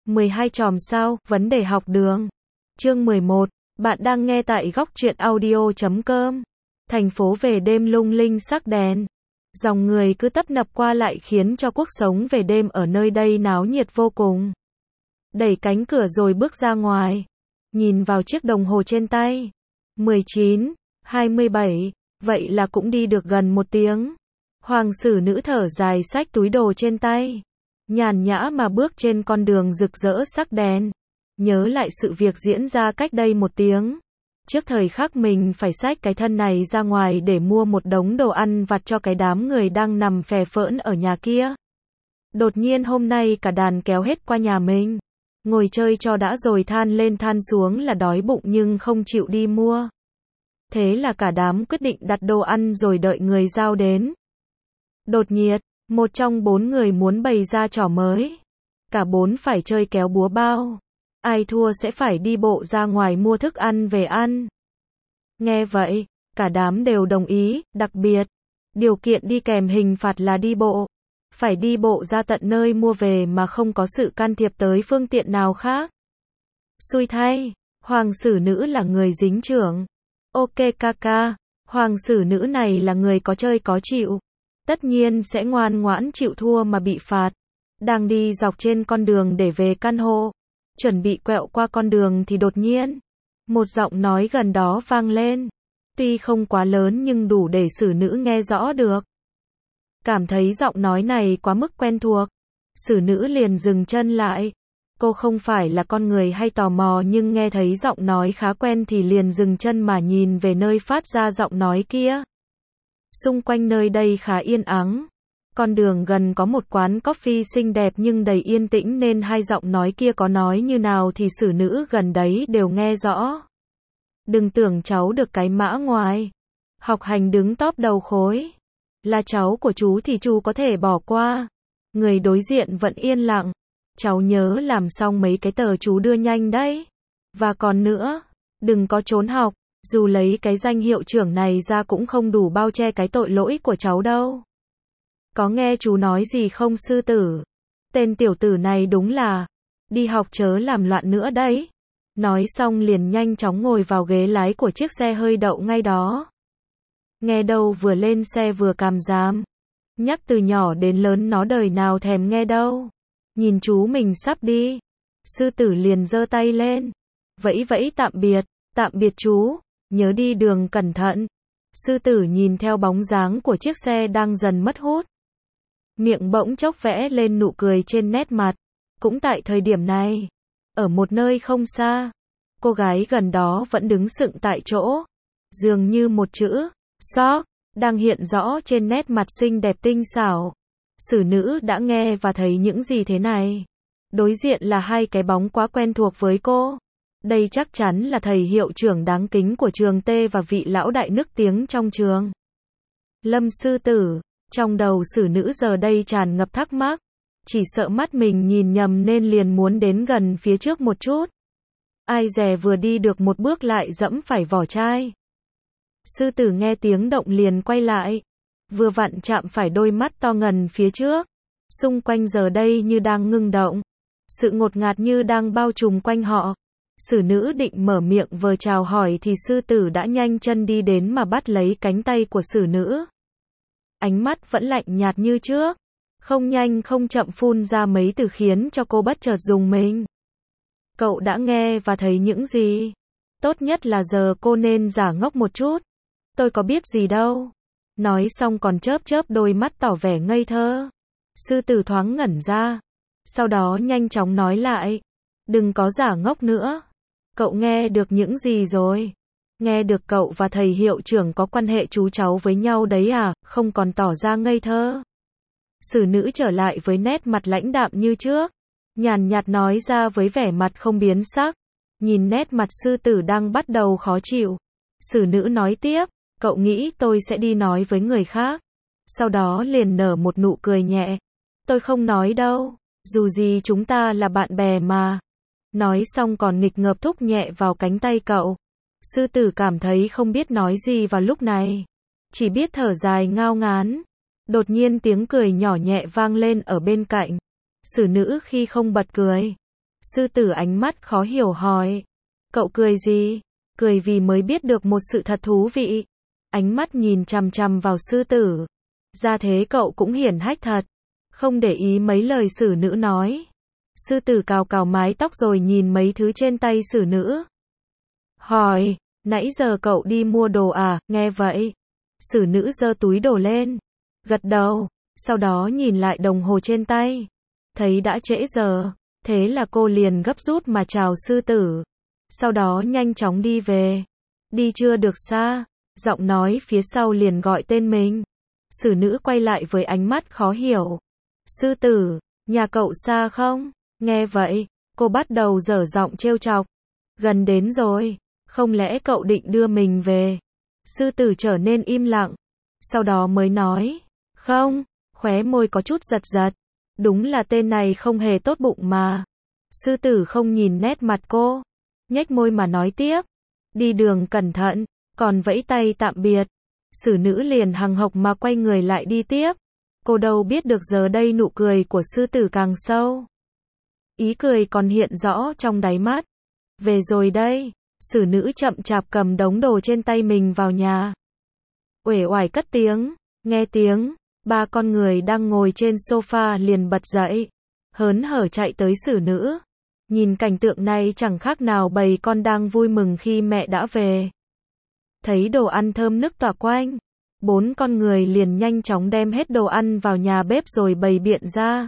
12 chòm sao, vấn đề học đường. Chương 11, bạn đang nghe tại góc truyện audio.com. Thành phố về đêm lung linh sắc đèn. Dòng người cứ tấp nập qua lại khiến cho cuộc sống về đêm ở nơi đây náo nhiệt vô cùng. Đẩy cánh cửa rồi bước ra ngoài. Nhìn vào chiếc đồng hồ trên tay. 19, 27, vậy là cũng đi được gần 1 tiếng. Hoàng sử nữ thở dài xách túi đồ trên tay. Nhàn nhã mà bước trên con đường rực rỡ sắc đèn. Nhớ lại sự việc diễn ra cách đây 1 tiếng. Trước thời khắc mình phải xách cái thân này ra ngoài để mua một đống đồ ăn vặt cho cái đám người đang nằm phè phỡn ở nhà kia. Đột nhiên hôm nay cả đàn kéo hết qua nhà mình. Ngồi chơi cho đã rồi than lên than xuống là đói bụng nhưng không chịu đi mua. Thế là cả đám quyết định đặt đồ ăn rồi đợi người giao đến. Đột nhiệt, một trong 4 người muốn bày ra trò mới. Cả 4 phải chơi kéo búa bao. Ai thua sẽ phải đi bộ ra ngoài mua thức ăn về ăn. Nghe vậy, cả đám đều đồng ý, đặc biệt. Điều kiện đi kèm hình phạt là đi bộ. Phải đi bộ ra tận nơi mua về mà không có sự can thiệp tới phương tiện nào khác. Xui thay, hoàng sử nữ là người dính trưởng. Ok kaka, hoàng sử nữ này là người có chơi có chịu. Tất nhiên sẽ ngoan ngoãn chịu thua mà bị phạt. Đang đi dọc trên con đường để về căn hộ. Chuẩn bị quẹo qua con đường thì đột nhiên. Một giọng nói gần đó vang lên. Tuy không quá lớn nhưng đủ để sử nữ nghe rõ được. Cảm thấy giọng nói này quá mức quen thuộc. Sử nữ liền dừng chân lại. Cô không phải là con người hay tò mò nhưng nghe thấy giọng nói khá quen thì liền dừng chân mà nhìn về nơi phát ra giọng nói kia. Xung quanh nơi đây khá yên ắng. Con đường gần có một quán coffee xinh đẹp nhưng đầy yên tĩnh nên hai giọng nói kia có nói như nào thì sử nữ gần đấy đều nghe rõ. Đừng tưởng cháu được cái mã ngoài. Học hành đứng top đầu khối. Là cháu của chú thì chú có thể bỏ qua. Người đối diện vẫn yên lặng. Cháu nhớ làm xong mấy cái tờ chú đưa nhanh đấy. Và còn nữa, đừng có trốn học. Dù lấy cái danh hiệu trưởng này ra cũng không đủ bao che cái tội lỗi của cháu đâu. Có nghe chú nói gì không sư tử? Tên tiểu tử này đúng là đi học chớ làm loạn nữa đấy. Nói xong liền nhanh chóng ngồi vào ghế lái của chiếc xe hơi đậu ngay đó. Nghe đâu vừa lên xe vừa càm ràm. Nhắc từ nhỏ đến lớn nó đời nào thèm nghe đâu. Nhìn chú mình sắp đi. Sư tử liền giơ tay lên. Vẫy vẫy tạm biệt chú. Nhớ đi đường cẩn thận. Sư tử nhìn theo bóng dáng của chiếc xe đang dần mất hút. Miệng bỗng chốc vẽ lên nụ cười trên nét mặt. Cũng tại thời điểm này, ở một nơi không xa, cô gái gần đó vẫn đứng sững tại chỗ. Dường như một chữ, sóc, đang hiện rõ trên nét mặt xinh đẹp tinh xảo. Sử nữ đã nghe và thấy những gì thế này. Đối diện là hai cái bóng quá quen thuộc với cô. Đây chắc chắn là thầy hiệu trưởng đáng kính của trường T và vị lão đại nức tiếng trong trường. Lâm sư tử, trong đầu sử nữ giờ đây tràn ngập thắc mắc. Chỉ sợ mắt mình nhìn nhầm nên liền muốn đến gần phía trước một chút. Ai dè vừa đi được một bước lại dẫm phải vỏ chai. Sư tử nghe tiếng động liền quay lại. Vừa vặn chạm phải đôi mắt to ngần phía trước. Xung quanh giờ đây như đang ngưng động. Sự ngột ngạt như đang bao trùm quanh họ. Sử nữ định mở miệng vừa chào hỏi thì sư tử đã nhanh chân đi đến mà bắt lấy cánh tay của sử nữ. Ánh mắt vẫn lạnh nhạt như trước. Không nhanh không chậm phun ra mấy từ khiến cho cô bất chợt rùng mình. Cậu đã nghe và thấy những gì? Tốt nhất là giờ cô nên giả ngốc một chút. Tôi có biết gì đâu. Nói xong còn chớp chớp đôi mắt tỏ vẻ ngây thơ. Sư tử thoáng ngẩn ra. Sau đó nhanh chóng nói lại. Đừng có giả ngốc nữa. Cậu nghe được những gì rồi? Nghe được cậu và thầy hiệu trưởng có quan hệ chú cháu với nhau đấy à, không còn tỏ ra ngây thơ. Sử nữ trở lại với nét mặt lãnh đạm như trước. Nhàn nhạt nói ra với vẻ mặt không biến sắc. Nhìn nét mặt sư tử đang bắt đầu khó chịu. Sử nữ nói tiếp, cậu nghĩ tôi sẽ đi nói với người khác. Sau đó liền nở một nụ cười nhẹ. Tôi không nói đâu, dù gì chúng ta là bạn bè mà. Nói xong còn nghịch ngợp thúc nhẹ vào cánh tay cậu. Sư tử cảm thấy không biết nói gì vào lúc này. Chỉ biết thở dài ngao ngán. Đột nhiên tiếng cười nhỏ nhẹ vang lên ở bên cạnh. Sử nữ khi không bật cười. Sư tử ánh mắt khó hiểu hỏi. Cậu cười gì? Cười vì mới biết được một sự thật thú vị. Ánh mắt nhìn chằm chằm vào sư tử. Ra thế cậu cũng hiển hách thật. Không để ý mấy lời xử nữ nói. Sư tử cào cào mái tóc rồi nhìn mấy thứ trên tay xử nữ. Hỏi, nãy giờ cậu đi mua đồ à? Nghe vậy. Xử nữ giơ túi đồ lên. Gật đầu. Sau đó nhìn lại đồng hồ trên tay. Thấy đã trễ giờ. Thế là cô liền gấp rút mà chào sư tử. Sau đó nhanh chóng đi về. Đi chưa được xa. Giọng nói phía sau liền gọi tên mình. Xử nữ quay lại với ánh mắt khó hiểu. Sư tử, nhà cậu xa không? Nghe vậy, cô bắt đầu dở giọng trêu chọc. Gần đến rồi, không lẽ cậu định đưa mình về? Sư tử trở nên im lặng. Sau đó mới nói. Không, khóe môi có chút giật giật. Đúng là tên này không hề tốt bụng mà. Sư tử không nhìn nét mặt cô. Nhếch môi mà nói tiếp. Đi đường cẩn thận, còn vẫy tay tạm biệt. Xử nữ liền hằng hộc mà quay người lại đi tiếp. Cô đâu biết được giờ đây nụ cười của sư tử càng sâu. Ý cười còn hiện rõ trong đáy mắt. Về rồi đây. Xử nữ chậm chạp cầm đống đồ trên tay mình vào nhà. Uể oải cất tiếng. Nghe tiếng. Ba con người đang ngồi trên sofa liền bật dậy. Hớn hở chạy tới xử nữ. Nhìn cảnh tượng này chẳng khác nào bầy con đang vui mừng khi mẹ đã về. Thấy đồ ăn thơm nức tỏa quanh. Bốn con người liền nhanh chóng đem hết đồ ăn vào nhà bếp rồi bày biện ra.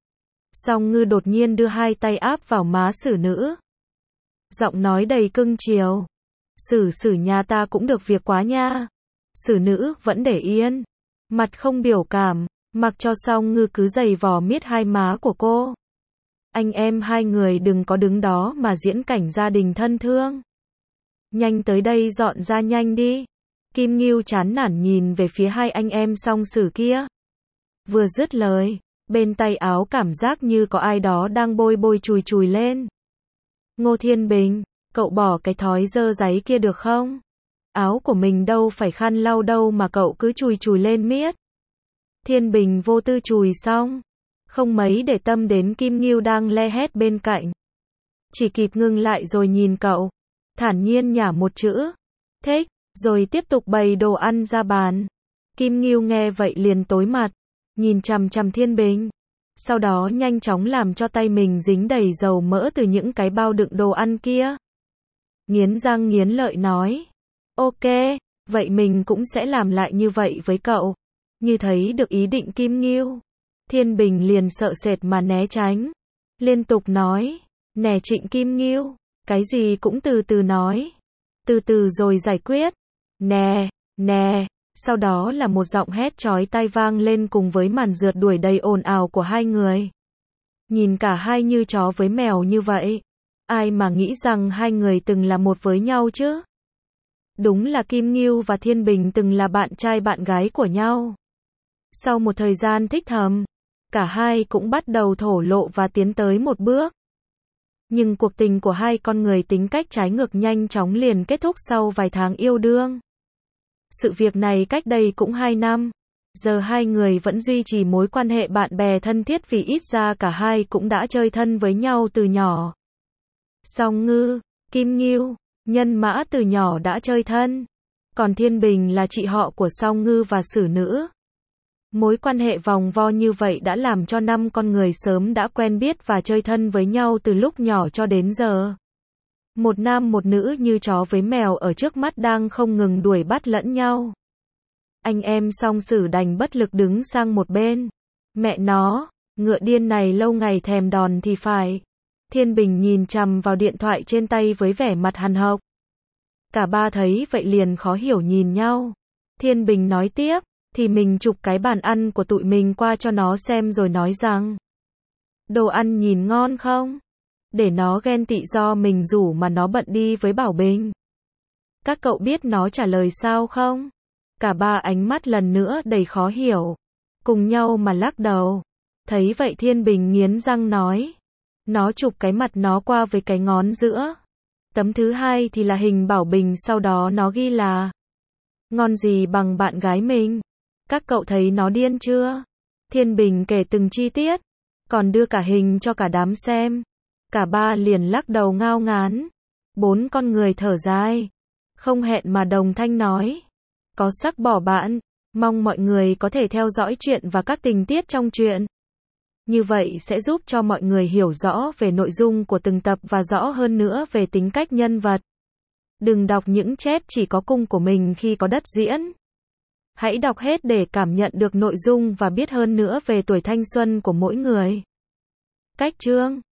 Song Ngư đột nhiên đưa hai tay áp vào má xử nữ. Giọng nói đầy cưng chiều. Xử nhà ta cũng được việc quá nha. Xử nữ vẫn để yên. Mặt không biểu cảm. Mặc cho Song Ngư cứ giày vò miết hai má của cô. Anh em hai người đừng có đứng đó mà diễn cảnh gia đình thân thương. Nhanh tới đây dọn ra nhanh đi. Kim Ngưu chán nản nhìn về phía hai anh em Song Sử kia. Vừa dứt lời, bên tay áo cảm giác như có ai đó đang bôi bôi chùi chùi lên. Ngô Thiên Bình, cậu bỏ cái thói dơ dáy kia được không? Áo của mình đâu phải khăn lau đâu mà cậu cứ chùi chùi lên miết. Thiên Bình vô tư chùi xong. Không mấy để tâm đến Kim Ngưu đang le hét bên cạnh. Chỉ kịp ngưng lại rồi nhìn cậu. Thản nhiên nhả một chữ. Thích. Rồi tiếp tục bày đồ ăn ra bàn. Kim Ngưu nghe vậy liền tối mặt. Nhìn chằm chằm Thiên Bình. Sau đó nhanh chóng làm cho tay mình dính đầy dầu mỡ từ những cái bao đựng đồ ăn kia. Nghiến răng nghiến lợi nói. Ok, vậy mình cũng sẽ làm lại như vậy với cậu. Như thấy được ý định Kim Ngưu. Thiên Bình liền sợ sệt mà né tránh. Liên tục nói. Nè Trịnh Kim Ngưu. Cái gì cũng từ từ nói. Từ từ rồi giải quyết. Nè, nè. Sau đó là một giọng hét chói tai vang lên cùng với màn rượt đuổi đầy ồn ào của hai người. Nhìn cả hai như chó với mèo như vậy. Ai mà nghĩ rằng hai người từng là một với nhau chứ? Đúng là Kim Ngưu và Thiên Bình từng là bạn trai bạn gái của nhau. Sau một thời gian thích thầm, cả hai cũng bắt đầu thổ lộ và tiến tới một bước. Nhưng cuộc tình của hai con người tính cách trái ngược nhanh chóng liền kết thúc sau vài tháng yêu đương. Sự việc này cách đây cũng 2 năm. Giờ hai người vẫn duy trì mối quan hệ bạn bè thân thiết vì ít ra cả hai cũng đã chơi thân với nhau từ nhỏ. Song Ngư, Kim Ngưu, nhân mã từ nhỏ đã chơi thân. Còn Thiên Bình là chị họ của Song Ngư và xử nữ. Mối quan hệ vòng vo như vậy đã làm cho 5 con người sớm đã quen biết và chơi thân với nhau từ lúc nhỏ cho đến giờ. Một nam một nữ như chó với mèo ở trước mắt đang không ngừng đuổi bắt lẫn nhau. Anh em Song Sử đành bất lực đứng sang một bên. Mẹ nó, ngựa điên này lâu ngày thèm đòn thì phải. Thiên Bình nhìn chằm vào điện thoại trên tay với vẻ mặt hằn học. Cả ba thấy vậy liền khó hiểu nhìn nhau. Thiên Bình nói tiếp, thì mình chụp cái bàn ăn của tụi mình qua cho nó xem rồi nói rằng. Đồ ăn nhìn ngon không? Để nó ghen tị do mình rủ mà nó bận đi với Bảo Bình. Các cậu biết nó trả lời sao không? Cả ba ánh mắt lần nữa đầy khó hiểu. Cùng nhau mà lắc đầu. Thấy vậy Thiên Bình nghiến răng nói. Nó chụp cái mặt nó qua với cái ngón giữa. Tấm thứ hai thì là hình Bảo Bình, sau đó nó ghi là ngon gì bằng bạn gái mình. Các cậu thấy nó điên chưa? Thiên Bình kể từng chi tiết. Còn đưa cả hình cho cả đám xem. Cả ba liền lắc đầu ngao ngán. Bốn con người thở dài. Không hẹn mà đồng thanh nói. Có sắc bỏ bạn. Mong mọi người có thể theo dõi chuyện và các tình tiết trong truyện. Như vậy sẽ giúp cho mọi người hiểu rõ về nội dung của từng tập và rõ hơn nữa về tính cách nhân vật. Đừng đọc những chép chỉ có cung của mình khi có đất diễn. Hãy đọc hết để cảm nhận được nội dung và biết hơn nữa về tuổi thanh xuân của mỗi người. Cách chương